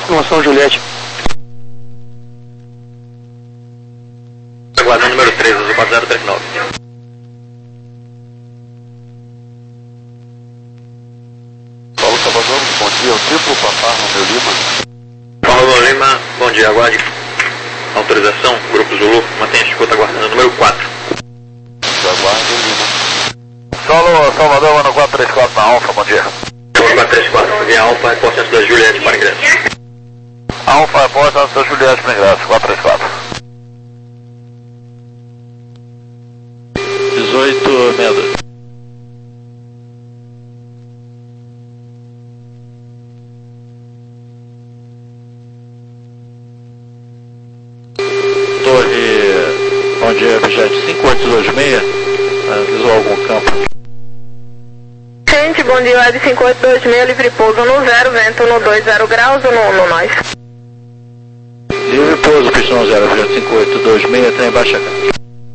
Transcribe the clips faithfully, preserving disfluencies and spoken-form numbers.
confirmação Juliette. Aguardando número três, azul quatro zero três nove. Paulo Salvador, bom dia, o triplo Papá Romeu Lima. Paulo Lima, bom dia, aguarde. Autorização, Grupo Zulu, mantenha a escuta aguardando número quatro. Aguardo Lima. Solo Salvador, ano quatro três quatro na Alfa, bom dia. quatro três quatro, via Alfa, reporte da Juliette para ingresso. Alfa, reporte da Juliette para ingresso, quatro três quatro. dezoito sessenta e dois. Torre, bom dia, Vigente cinco oito dois seis, visual algum campo. Gente, bom dia, Web cinco oito dois seis, livre pouso no zero, vento no dois zero graus, no um no nós. Livre pouso, pistão zero, Vigente cinco oito dois seis, trem baixa cá.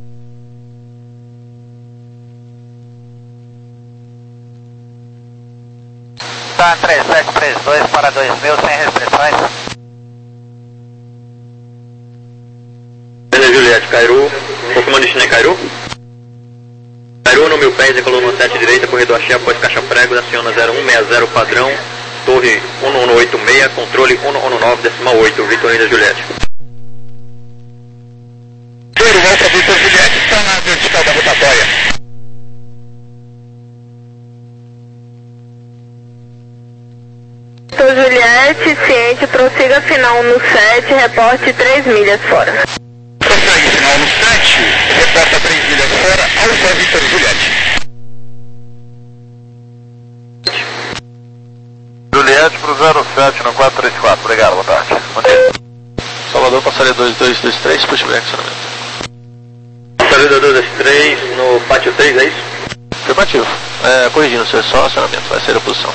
Tá três sete três dois para dois mil, sem restrições. Juliette, Cairu, confirmando destino em Cairu. Cairu no mil pés, em coluna sete direita, corredor axé, após caixa prego, aciona zero um seis zero padrão, torre um um oito seis, controle um um nove, decimal oito, Vitorina Juliette. Senhor, volta Vitor Juliette, está na vertical da rotatória. Vitor Juliette, ciente, prossiga final no sete, reporte três milhas fora. Prossegue final no sete, reporta três milhas fora, Alfa Vitor Juliette. Juliette pro zero sete no quatro três quatro, obrigado, boa tarde. Bom dia. Salvador, passaria dois dois dois três, pushback, acionamento. Passaria dois dois três no pátio três, é isso? Afirmativo. É, corrigindo, senhor, só acionamento, vai sair a posição.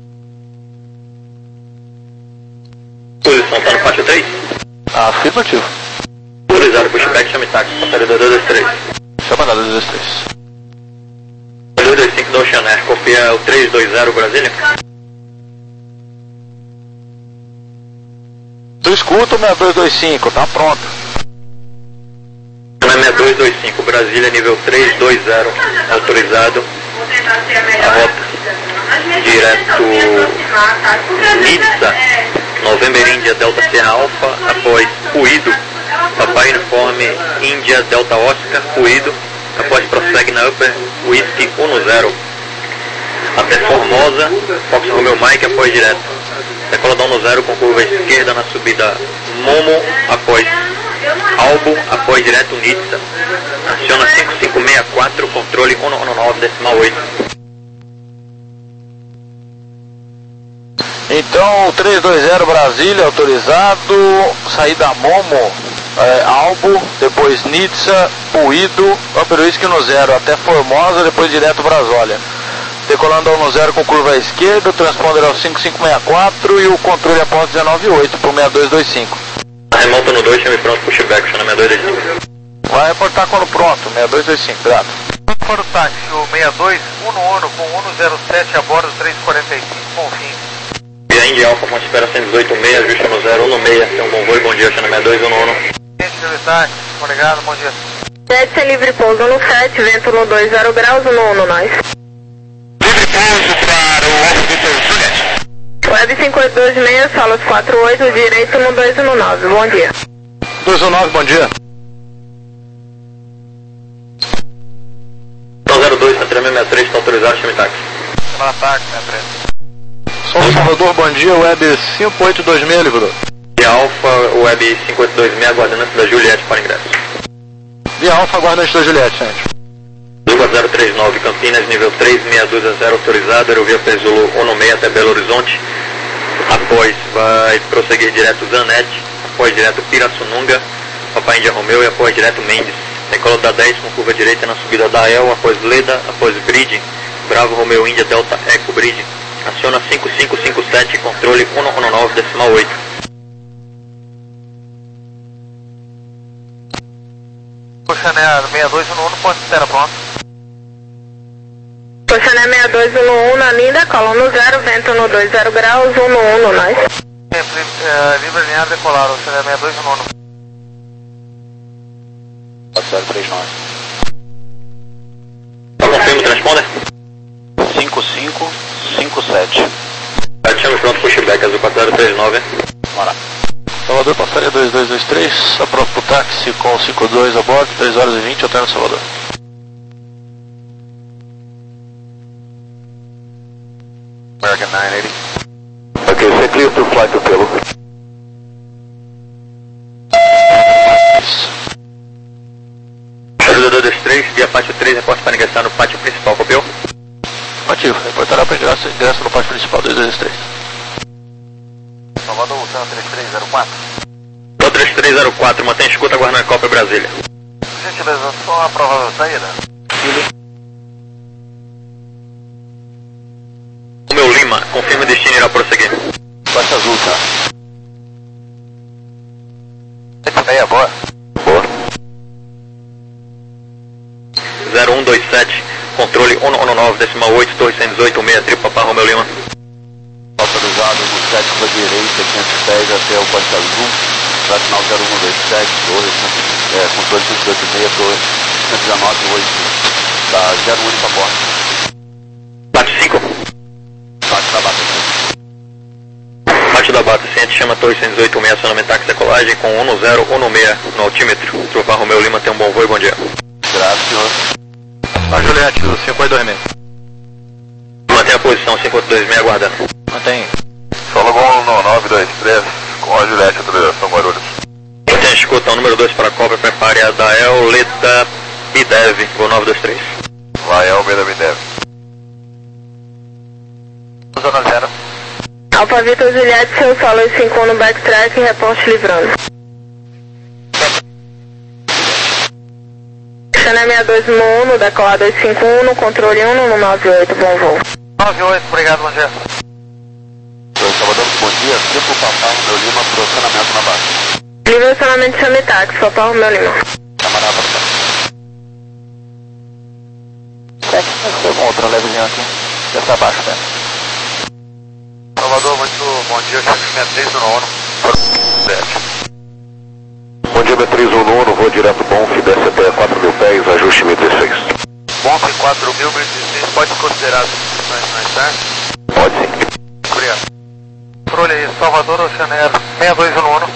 Posição, tá no pátio três? Afirmativo. Autorizado, pushback, chame táxi, passaria dois dois três. Chama nada, dois dois três. dois dois cinco da Ocean Air, copia o três dois zero Brasília. Tu escuta o seis dois dois cinco, tá pronto. seis dois dois cinco, Brasília, nível três dois zero, autorizado. A rota direto Nitsa, November Índia Delta Sierra Alpha, após Ruído, Papai Uniforme Índia Delta Oscar, Ruído, após prossegue na Upper Whisky um zero, até Formosa, Fox Romeo Mike, após direto. Decola da um zero com curva esquerda na subida Momo, após Albo, após direto Nitsa. Aciona cinco cinco seis quatro, controle um um nove, decimal oito. Então, três dois zero Brasília, autorizado, saída Momo, é, Albo, depois Nitsa, Puído, Upper Whisky no zero, até Formosa, depois direto Brasólia. Decolando ao no zero com curva à esquerda, o transponder é o cinco cinco seis quatro e o controle após dezenove oito para o seis dois dois cinco. Remonta no dois, chame pronto, pushback, chama seis dois dois cinco. Vai reportar quando pronto, seis dois dois cinco, grato. Para o táxi, o seis dois um um com um zero sete a bordo três quarenta e cinco, bom fim. Via India Alpha, ponte espera cento e dezoito seis, ajuste no zero um no seis, tem um bom voo, bom dia, chama seis dois um um. Gente, do táxi, obrigado, bom dia. Jet sem livre pouso no sete, vento no dois zero graus, no um no nós. Livre pouso para o Alfa Vitor Juliette. Web cinco oito dois seis, salas quatro oito, direito no dois um nove, bom dia. dois um nove, bom dia. zero dois, Santana sessenta e três, está autorizado, chame táxi. Boa tarde, sessenta e três. São Salvador, bom dia, Web cinco oito dois seis, livro. Via Alpha, Web cinco oito dois seis, aguardando da Juliette para ingresso. Via Alfa, aguardante da Juliette, gente. quatro zero três nove, Campinas, nível três seis dois zero, autorizado, aerovia Pezolo um no seis até Belo Horizonte. Após, vai prosseguir direto Zanete, após direto Pirassununga, Papai Índia Romeu e após direto Mendes. Decola da dez com curva direita na subida da El, após Leda, após Bridge, Bravo Romeu Índia Delta Eco Bridge. Aciona cinco cinco cinco sete, controle um um nove, decimal oito. Oceaneia seis dois um um, ponto espera pronto. Oceaneia seis dois um um na linda, cola no zero, vento no dois zero graus, um no um no nós. É, livre linear decolar, ou seja, sessenta e dois no nono. zero três nove. Confirma o transponder. cinco cinco cinco sete. Ativamos pronto, pushback, azul quatro zero três nove. Bora. Salvador, passaria dois dois dois três, aproxima pro táxi com cinco dois a bordo, três horas e vinte, hotel no Salvador. American nine eighty. Okay, você clear to fly to Pelo. Ajuda dois dois três, via pátio três, reporte para ingressar no pátio principal, copiou? Ativo, reportará para ingresso, ingresso no pátio principal, dois dois três. Salvador, voltando três três zero quatro. três três zero quatro, mantém escuta, aguardando a Copa Brasília. Por gentileza, só a prova da saída. O meu Lima, confirma o destino e irá prosseguir. Faixa azul, tá? sete meia, boa. Boa. zero um dois sete, controle um um nove, decimal oito, torre cento e dezoito, seis, tripla Papa Romeu Lima. Autorizado no sete para direita, quinhentos pés até o Faixa azul. Nacional zero um dois sete, torre, é, controle cento e dezoito e seis, torre cento e dezenove, oito. Da zero um para bordo. Bate cinco. Bate da bata. Bate da bata, ciente, chama torre cento e dezoito, seis, acionamento táxi decolagem com um zero um seis no altímetro. Tropa Romeu Lima, tem um bom voo e bom dia. Graças, senhor. A Juliette, cinco oito dois seis. Mantém a posição, cinco oito dois seis, aguardando. Mantém. Solo Gol no nove dois três, com a Juliette, autorização Guarulhos. Mantém a escuta, o número dois para a Copa, prepare a Dael Leda Bidev, voo nove dois três. Lael Beda Bidev. Zona zero. Alfa Vitor Juliette, seu solo cinco um no backtrack, reporte livrando. Chana sessenta e dois no um, decolar dois cinco um, no controle um no nove oito, bom voo. nove oito, obrigado, bom dia. Salvador, bom dia. Tempo Papá Romeu Lima, posicionamento na base. Livre acionamento de Semitáxi, Papa Romeu Lima. Camarada, Tem outra levezinha aqui. Desce abaixo, né? Salvador, muito bom dia, chefe sessenta e três no nono. Bom dia, B três um nono, vou direto Bonf, desce até quatro mil pés, ajuste mil dezesseis. Bonf quatro mil dezesseis, pode considerar as inscrições mais tarde? Pode sim. Obrigado. Controle aí, Salvador, Oceaneiro, sessenta e dois no nono.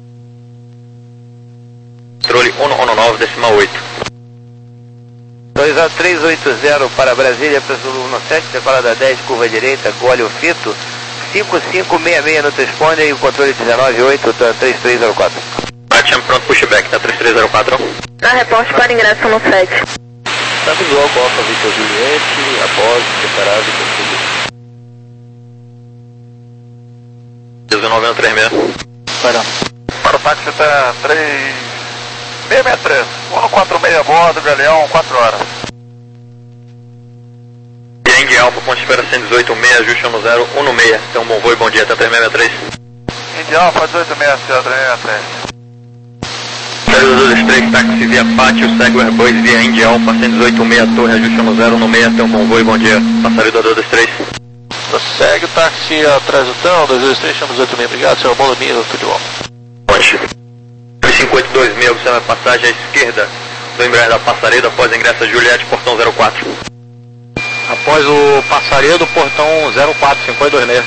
Controle um um nove, decimal oito. Autorizado três oito zero para Brasília, para Zulu um sete, decolada dez, curva direita, gole o fito, cinco cinco seis seis no transponder e o controle dezenove oito, três três zero quatro. Ativamos pronto, pushback, tá três três zero quatro. Dá reporte para ingresso no sete. Tá visual com Alfa Vitor Juliette, após, preparado e conseguido. dezenove um três seis. Paramos. Para o táxi está três seis seis três, um quatro seis a bordo, Galeão, quatro horas. Yang Alfa, ponte espera cento e dezoito seis, ajuste um zero um seis. Tem um bom voo e bom dia, até três seis três. Indy Alfa, dezoito seis seis, três seis três. dois três, táxi via pátio, segue o Airbus via Indy Alfa, cento e dezoito seis, torre, ajuste um zero um seis. Tem um bom voo e bom dia. Passaria do dois três. Segue o táxi atrás do tão, dois dois três, chama dezoito seis, obrigado, senhor Bolomiro, tudo de bom. Ponte. cinco oito dois seis, observa a passagem à esquerda do Embraer da Passaredo após ingresso a Juliette, portão zero quatro. Após o Passaredo, portão zero quatro, cinco oito dois seis.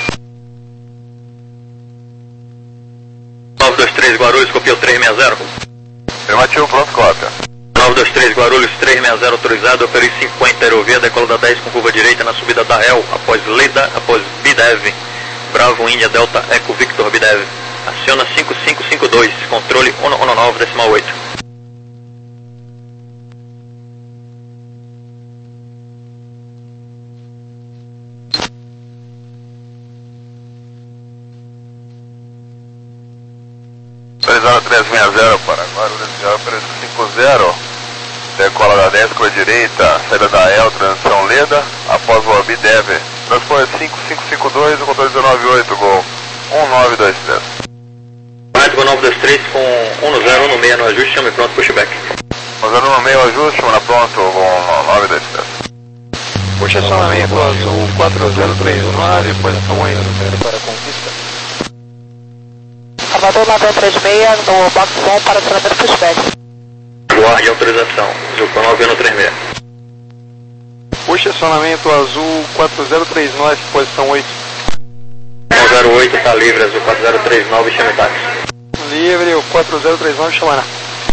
nove dois três, Guarulhos, copiou três seis zero. Afirmativo, pronto, cópia. nove dois três, Guarulhos, três seis zero, autorizado, operei cinquenta, aerovia, decolada dez com curva direita na subida da El, após Leda, após Bidev, Bravo, Índia, Delta, Eco, Victor, Bidev. Aciona cinco cinco cinco dois, controle um um nove, decimal oito. três zero três seis zero para Guarulhos, cinco zero. Decola da dez com a direita, saída da El, transição Leda, após o Bidev. Transpõe cinco cinco cinco dois, o controle dezenove oito, gol um nove dois três. Rádio nove dois três com um zero um seis no ajuste, chame pronto, pushback. um zero um seis ajuste, chama pronto, gol nove dois três. Puxação aí, quatro zero três no ar, depois estão indo para a conquista. Salvador nove um três seis, no box um para treinamento pushback. Guarde autorização, Zuco nove um três seis. Puxa acionamento azul quatro zero três nove, posição oito. um zero oito está livre, azul quatro zero três nove, chame táxi. Livre, o quatro zero três nove, chamar.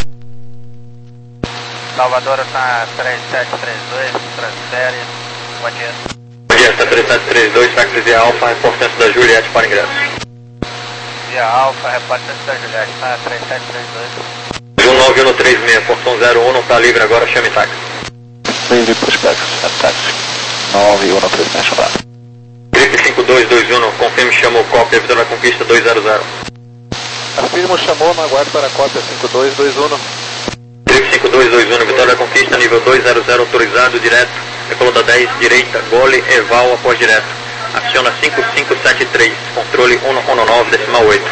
Salvador está três sete três dois, transfere, bom dia. Bom dia, está três sete três dois, táxi Via Alfa, reportante da Juliette para ingresso. Via Alfa, reportante da Juliette, está três sete três dois. Azul nove um três seis, portão zero um, está livre agora, chame táxi. Livre prospectos, táxi nove um três seis, chamar. Gripe cinco dois dois um, confirme, chamou cópia, Vitória da Conquista dois zero zero. Afirmo, chamou, no aguardo para a cópia cinco dois dois um. Gripe cinco dois dois um, Vitória da Conquista, nível dois zero zero, autorizado, direto, decolou da dez, direita, gole, eval, após direto. Aciona cinco cinco sete três, controle um um nove, decimal oito.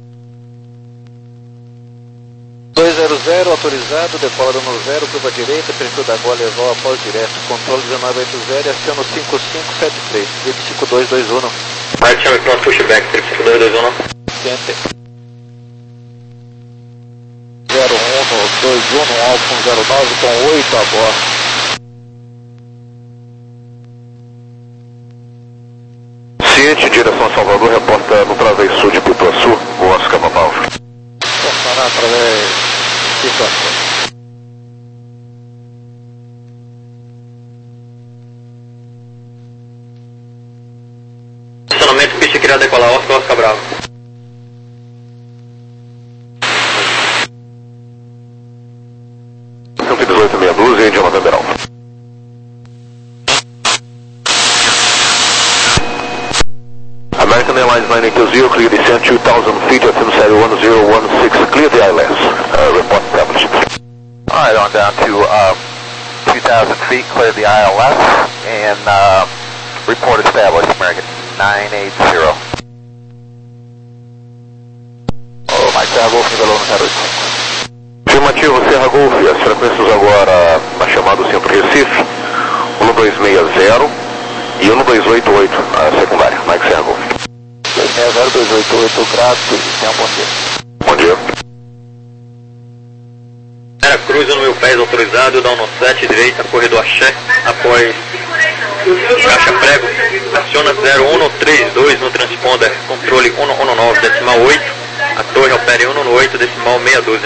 dois zero zero, autorizado, decola no zero, curva direita, perfil da gole, eval, após direto. Controle dezenove oitenta, aciona cinco cinco sete três, gripe cinco dois dois um. Vai, chame pronto, pushback, gripe cinco dois dois um. Enter. zero um dois um, Alfa zero nove com oito a bordo. Ciente, direção Salvador, reporta no Través Sul de Pituaçu, o Oscar Manaus. Passará através de Pituaçu. Estacionamento, pista que irá decolar, Oscar, Oscar Bravo. cento e dezoito meia dúzia, Índia November Alfa. American Airlines nine eight zero, clear descent two thousand feet at Sincero one zero one six, clear the I L S. Uh, report established. Alright, on down to uh, two thousand feet, clear the I L S, and uh, report established, American nine eight zero. Oh, Mike Serra Golf, nível um zero oito. Afirmativo, Serra Golf, as frequências agora na chamada Centro Recife, um dois seis zero e um dois oito oito, a secundária, Mike Serra Golf. dois seis zero dois oito oito, grato, tenha um bom dia. Bom dia. Era cruza no meu pés autorizado, dá um sete direita, corredor Axé, após caixa prego, aciona zero um três dois no transponder, controle um um nove, decimal oito, a torre opere um um oito, decimal meia dúzia.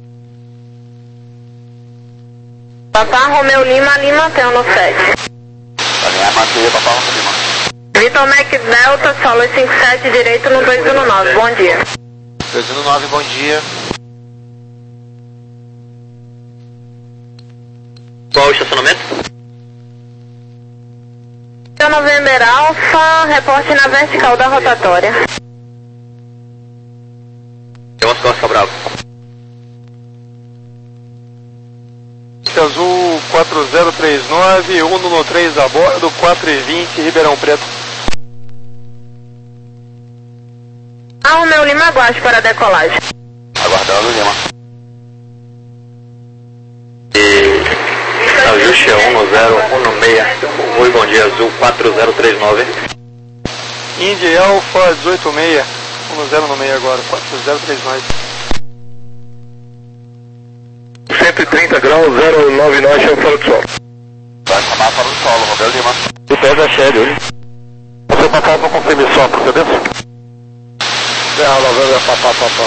Papá Romeu Lima, Lima, tem no sete. Alinhar, manter, Papá Romeu Lima. Vitor Mac Delta, solo cinco sete, direito no dois um nove, bom dia. dois um nove, bom dia. Qual o estacionamento? November Alfa, reporte na vertical da rotatória. Eu Oscar, Oscar Bravo. Azul quatro zero três nove, um no três a bordo, quatro e vinte, Ribeirão Preto. Ah, o meu Lima, aguarde para a decolagem. Aguardando, Lima. E ajuste é um zero um seis, oi, bom dia, Azul quatro zero três nove. Indy Alfa dezoito seis, um zero no meio agora, quatro zero três nove. cento e trinta graus, zero nove nove, chama fora do solo. Vai chamar fora do solo, Romeu Lima. O pé da sério, hein? Você passar para confirme só a procedência? Serra November, papá, papá.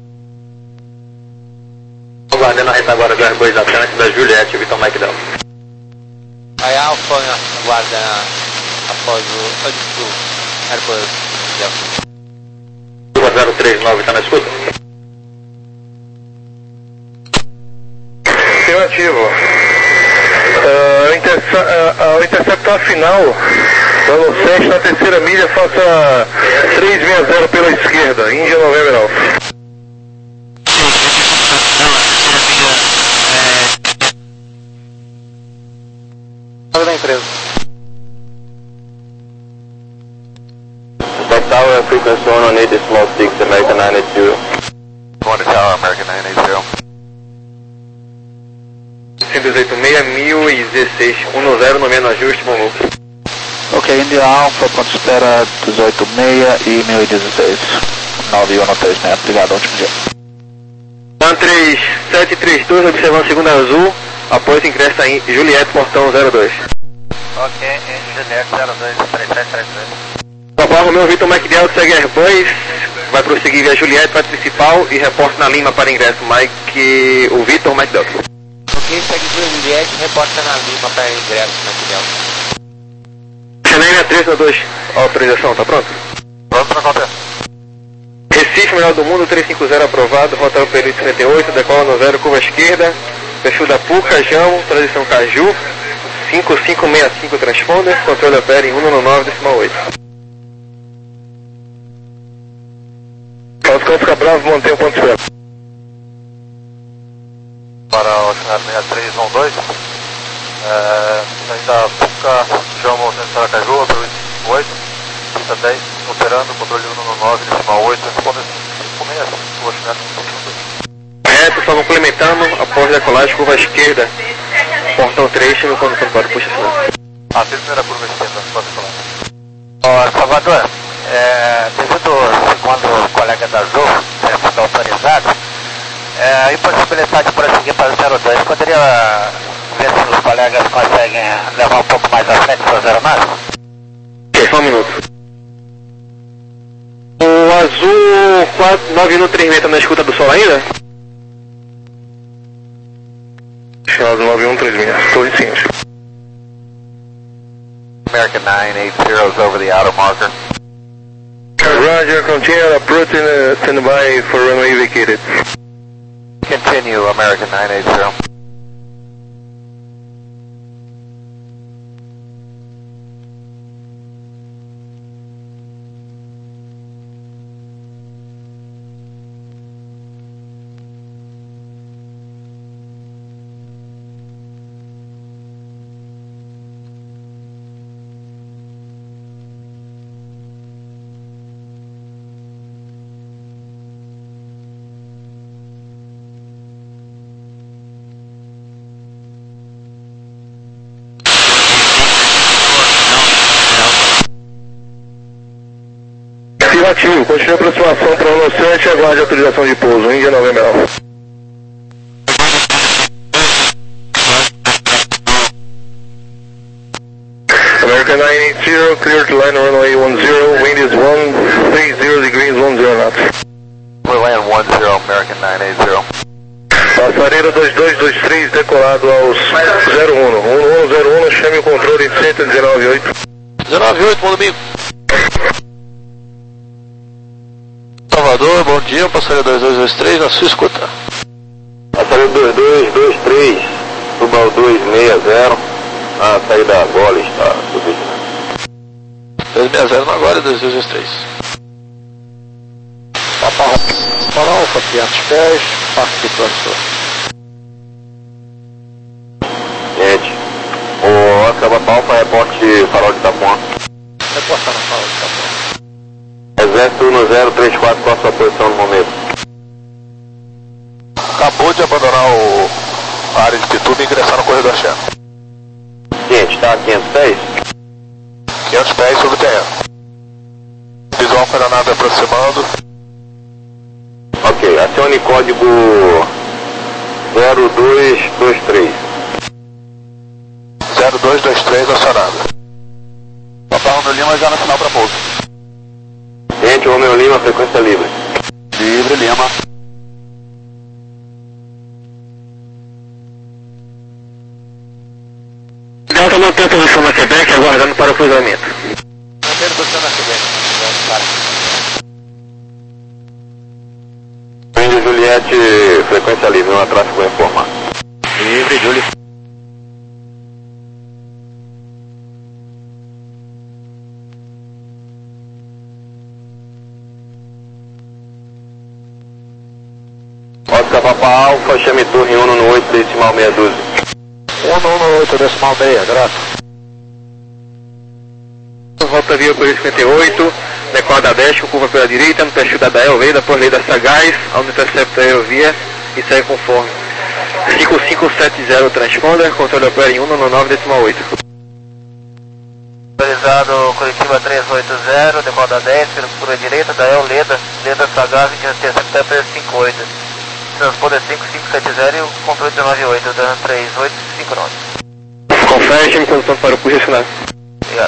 Aguardando a retaguarda do Airbus Atlantic da Juliette, Vitor Mike Delta. Aí a Alfa aguarda após o antes do Airbus Delta. zero três nove, está na escuta? Afirmativo. Uh, interce uh, uh, interceptar final, dando sete na terceira milha, faça três seis zero pela esquerda, Índia November Alfa. Da empresa. Tower, frequency one on eight decimal six, American nine eight zero. One Tower, American nine eight zero. cento e dezoito seis, mil e dezesseis, um zero no menos ajuste, Mongo. Ok, India Alpha, ponto espera dezoito seis e mil e dezesseis. nove um três metros, obrigado, ótimo dia. um três sete três dois, observando segunda azul, após ingresso em Juliette, portão zero dois. Ok, em Juliette zero dois, três sete três dois. Papa Romeo Vitor Mike Delta, segue Airbus, vai prosseguir via Juliette, vai principal e reporte na Lima para ingresso, Mike, o Vitor Mike Delta. Ok, segue via Juliette, reporta na Lima para ingresso, Mike Delta. Xanaína três dois, autorização, tá pronto? Pronto para qualquer. Recife, melhor do mundo, trezentos e cinquenta aprovado, rota o período sessenta e oito, decola no zero, curva esquerda, perfil da Puca, Jão, transição Caju, cinco cinco seis cinco transponder, controle opera em cento e nove decimal oito. Oscar fica bravo, mantém o ponto zero. Para o cenário seis três um dois, é, ainda Puca, João Monsanto Saracaju, pelo cinco oito, pista dez, operando, controle cento e nove, decimal oito, responde cinco seis cinco, cenário. Reto, só complementando, após decolagem, curva esquerda, portão três, no condução para puxa sinal. Ah, fez a primeira curva esquerda, pode falar. Ó, Salvador, é, devido segundo o colega da Azul, ter sido autorizado, é, a impossibilidade de prosseguir para o zero dois, poderia ver se os colegas conseguem levar um pouco mais à frente para o zero nove? Ok, só um minuto. O azul quatro nove um três meia na escuta do sol ainda? Azul nove um três meia, estou em cima. American nine eight zero is over the auto marker. Roger, continue approaching uh, standby for runway vacated. Continue, American nine eight zero. Afirmativo, continue a aproximação para o Inocente e aguarde a autorização de pouso, Índia Novembro Alfa. American nine eight zero, clear to line runway one zero, wind is one three zero degrees, one zero knots. We're land one zero, American nine eight zero. Passareira dois dois dois três, decolado aos zero um, um um zero um, chame o controle de cento e dezenove oito. dezenove oito, bom domingo. Salvador, bom dia, passareira dois dois dois três, na sua escuta. Passareira dois dois dois três, Tubal dois seis zero, a saída Gole está subindo. dois seis zero na Gole, dois dois dois três. Papa para Alfa, quinhentos pés, parque do Açor. Gente, o Oscar Papa Alfa, reporte farol de Itapuã. Reporta na farol de Itapuã. Exército um zero três quatro, qual a sua posição no momento? Acabou de abandonar o, a área de Pituba e ingressar no corredor chefe. Gente, está a quinhentos pés? quinhentos pés sobre o terreno. Visual para a nave aproximando. Ok, acione código zero dois dois três. zero dois dois três acionado. Papai Romeu Lima já no final para pouso. Gente, Romeu Lima, frequência livre. Livre, Lima. Delta mantém a posição na Quebec, aguardando para o cruzamento. Manter a posição na Quebec. Wind Juliette, frequência livre, não atrás vou informar. Livre, Júlio. Oscar Papa Alfa, chame torre um no oito, decimal meia dúzia. um oito, decimal meia, graças. Volta via por cinquenta e oito, decola dez, com curva pela direita, no perfil da Dael Veda, por lei da Sagaz, onde intercepta a aerovia e segue conforme. cinco cinco sete zero transponder, controle opera em cento e nove decimal oito. autorizado Curitiba trezentos e oitenta, decola dez, curva direita, da El Leda, Leda Sagaz, Interceptor cinquenta e oito. Transponder cinco cinco sete zero e o controle dezenove e oito, dando três oito cinco nove. Confere, me condução para o curso acionado. Obrigado.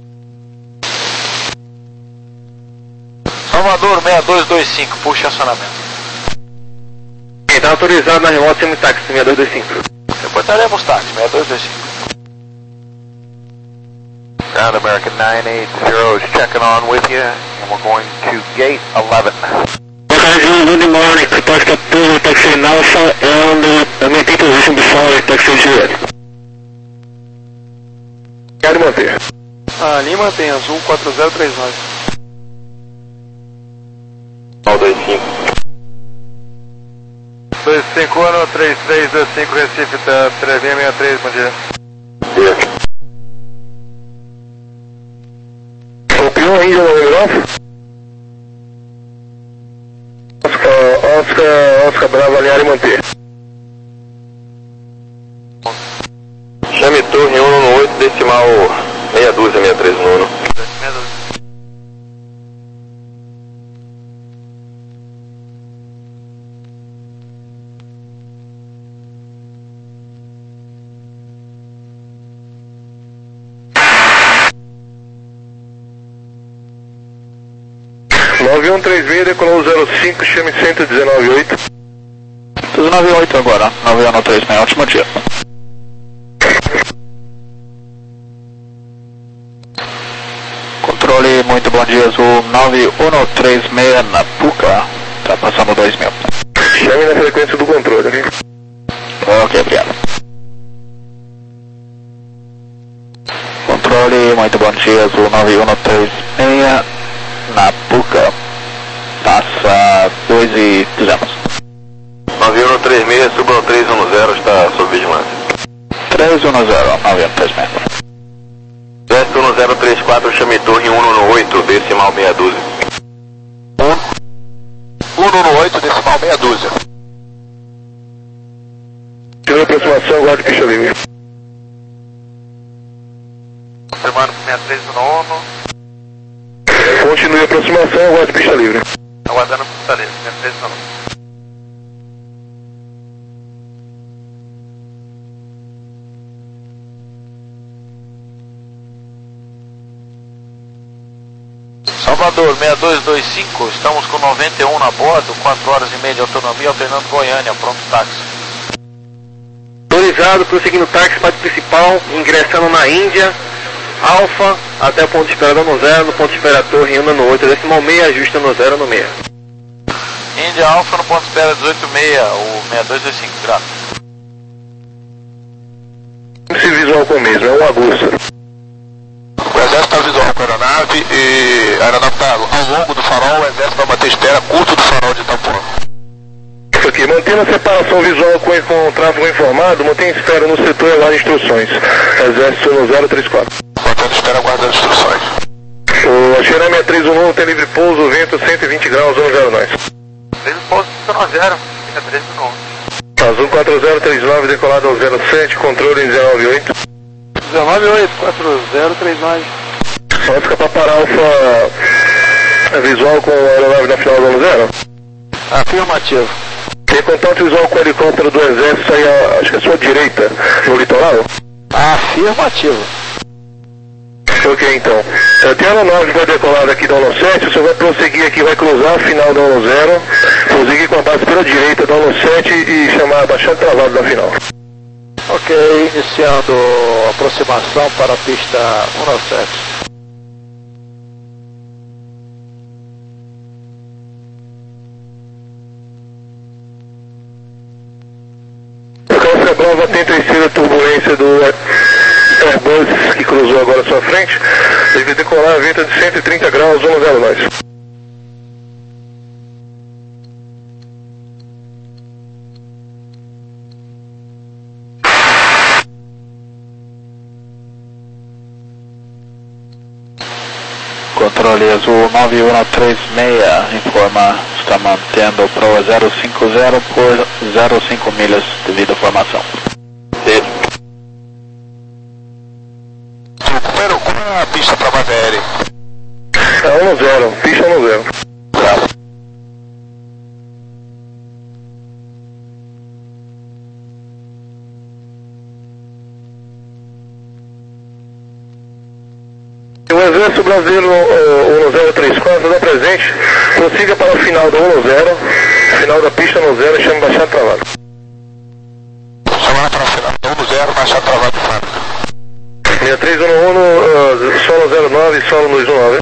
Salvador seis dois dois cinco, puxa acionamento. Está autorizado na remota sem táxi, seis dois dois cinco. Reportaremos táxi, seis dois dois cinco. Ground American nine eight zero is checking on with you, and we're going to gate eleven. Good morning, taxi captain, taxi in Alpha, and uh, maintain position before taxi is ready. Quero manter. Ah, ali mantém, azul quatro zero três nove. dois cinco. dois cinco um, três três dois cinco, Recife, tá três seis seis três, bom dia. Copiou ainda no aerógrafo? Oscar, Oscar, Oscar Bravo, alinhar e manter. Chame torre um no oito, decimal meia dúzia, meia três nono. nove um três seis, decolou zero cinco, chame cento e dezenove oito. Tudo nove oito agora, nove um três seis, ótimo dia. Controle, muito bom dia, azul nove um três seis na Puca, tá passando dois mil. Chame na frequência do controle, ok? Ok, obrigado. Controle, muito bom dia, azul nove um três seis na Puca, passa dois e duzentos. nove um três seis, suba no três um zero, está sob vigilância. três um zero, nove um três seis. Gesto um zero três quatro, chame torre um no oito, decimal meia dúzia. um no oito, decimal meia dúzia. Tirou aproximação, guarda pista livre. Confirmando sessenta e três no nono. Continue a aproximação, guarda pista livre. Aguardando pista livre, sessenta e três no nono. Salvador seis dois dois cinco, estamos com noventa e um na bordo, quatro horas e meia de autonomia, alternando Goiânia, pronto táxi. Autorizado, prosseguindo o táxi, parte principal, ingressando na Índia, Alfa, até o ponto de espera no zero, no ponto de espera torre um no oito, decimal meia, ajusta no zero no meia. Índia Alfa no ponto de espera dezoito seis, o seis dois dois cinco, grato. Esse visual com o mesmo, é um aguço. O exército está visual com a aeronave e a aeronave está ao longo do farol, o exército vai manter espera curto do farol de Itapuã. Isso aqui, mantendo a separação visual com, com o tráfego informado, mantém espera no setor e aguarda instruções. Exército no zero três quatro. Mantendo espera, aguardando instruções. O Xerém seis três um um tem livre pouso, vento cento e vinte graus, um zero nós. Livre pouso no zero, fica três no nono. Azul quatro zero três nove, decolado ao zero sete, controle em dezenove oito. dezenove oito, quatro zero três nove. Oscar Papara Alfa, visual com a aeronave na final do zero? Afirmativo. Tem contato visual com o helicóptero do exército aí, a, acho que é a sua direita, no litoral? Afirmativo. Ok, então. Tem a aeronave que vai decolar aqui da ONU sete, você vai prosseguir aqui, vai cruzar a final da ONU zero, prosseguir com a base pela direita da ONU sete e chamar a baixada travado da final. Ok, iniciando aproximação para a pista um sete. Calça Brava tem terceira turbulência do Airbus que cruzou agora à sua frente. Deve decolar a vento de cento e trinta graus, um zero nós. Controle azul nove um três seis, informa, está mantendo Pro zero cinco zero por zero cinco milhas devido à formação. Sim. Qual é a pista um zero, pista um zero. O Exército Brasileiro um zero três quatro dá presente, prossiga para o final do um zero, final da pista um zero, chama baixar travado. Chamando para o final do um zero, baixar travado de fábrica. seis três um um, uh, solo zero nove, solo dois nove.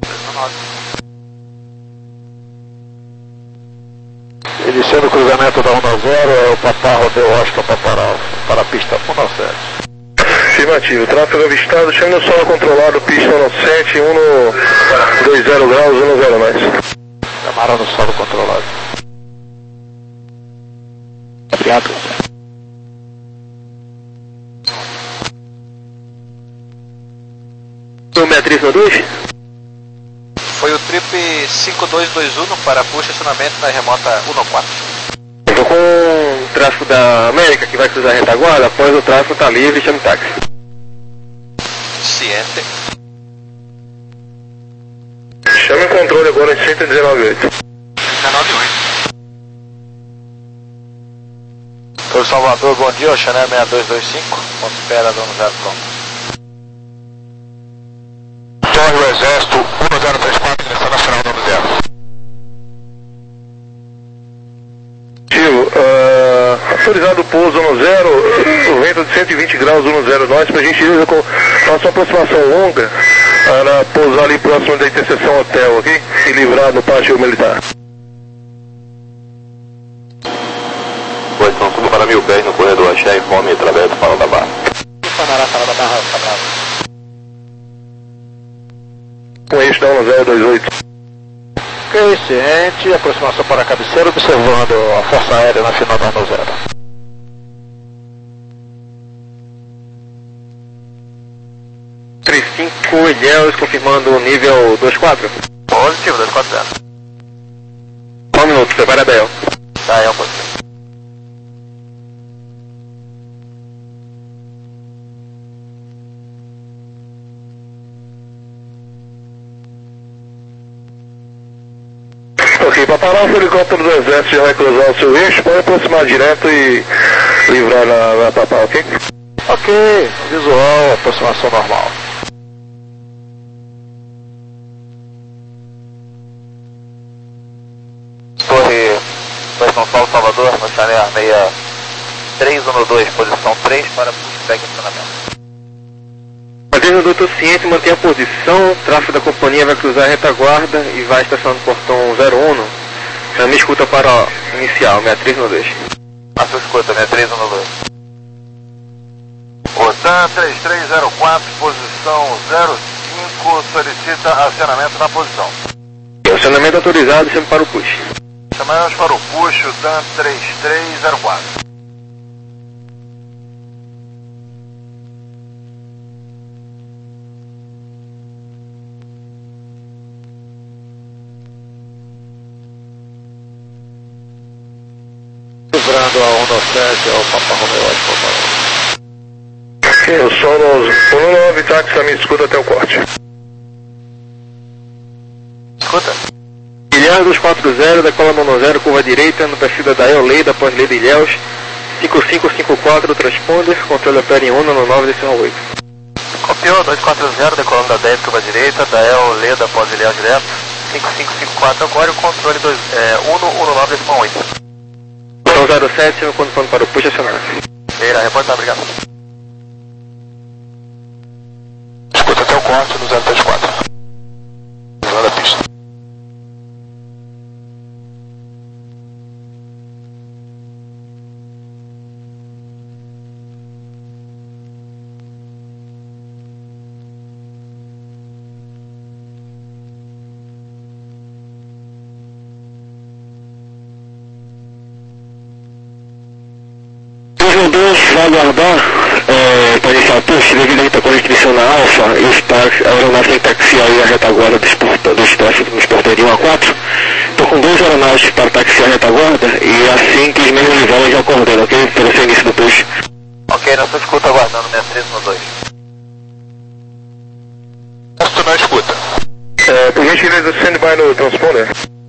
Iniciando o cruzamento da um zero, é o Papá Rodeu Oscar Paparal, para a pista um sete. Afirmativo, tráfego avistado, chame no solo controlado, pista um sete, um dois zero graus, um zero mais. Chamaram no solo controlado. Obrigado. O Beatriz no dois? Foi o trip cinco dois dois um para push estacionamento na remota um quatro. Estou com o tráfego da América que vai cruzar a retaguarda, após o tráfego está livre, chame táxi. Ciente. Chame o controle agora em cento e dezenove oito. dezenove oito. Torre Salvador, bom dia, o Chanel seis dois dois cinco, ponto espera do um zero pronto. Torre o Exército um zero três quatro, direção nacional do um zero. Tio, uh, autorizado o pouso um zero, o vento de cento e vinte graus um zero, nós, para a gentileza, com faça uma aproximação longa para pousar ali próximo da interseção hotel, ok? E livrar no pátio militar. Pois então, subo para mil pés no corredor Axé e fome através do Fala da Barra. Panará, Fala da Barra, tá bravo. Com eixo da um zero dois oito. Ok, ciente, aproximação para a cabeceira, observando a força aérea na final da um zero. três cinco Ilhéus, confirmando o nível dois quatro. Positivo, dois quatro zero. Um minuto, prepara a Bel. Tá, é um positivo. Ok, para parar o helicóptero do Exército já vai cruzar o seu eixo, pode aproximar direto e livrar na, na papá, ok? Ok, visual, aproximação normal. Torre dois São Paulo, Salvador, no Chanel seis três um dois, posição três para push back estacionamento. Mantendo o doutor ciente, mantém a posição, tráfego da companhia vai cruzar a retaguarda e vai estacionar no portão zero um. Já me escuta para ó, inicial, seis três um dois. A sua escuta, seis três um dois. OTAN três três zero quatro, posição zero cinco, solicita acionamento na posição. Acionamento autorizado, sempre para o push. Chamamos para o push, OTAN três três zero quatro. Livrando a um sete, é o Papa Romeu, acho que Ok, o solo um nove, táxi, a minha escuta até o corte. Escuta. Ilhéus dois quatro zero, decola no um zero, curva direita, no perfil da Dael Leida, após Leida Ilhéus. cinco cinco cinco quatro, transponder, controle opera em um no nove decimal oito. Copiou, dois quatro zero, decolando da dez, curva direita, Dael Leda, após Ilhéus direto. cinco cinco cinco quatro agora, o controle um no nove decimal oito. Então zero sete, no controle para o push acionado. Eira, reportar, obrigado. Escuta até o corte no zero três quatro. Usando a pista. Vai aguardar é, para iniciar o push, devido à reta constrição na alfa, e os táxis, a aeronave tem que taxiar aí a retaguarda dos, dos tráficos nos portões um a quatro. Estou com dois aeronaves para taxiar a retaguarda e assim que os meus rivais já coordenam, ok? Pelo seu início do push. Ok, na sua escuta aguardando, seis três um dois. Tu não escuta. É, por gentileza, Chile is a standby no transponder.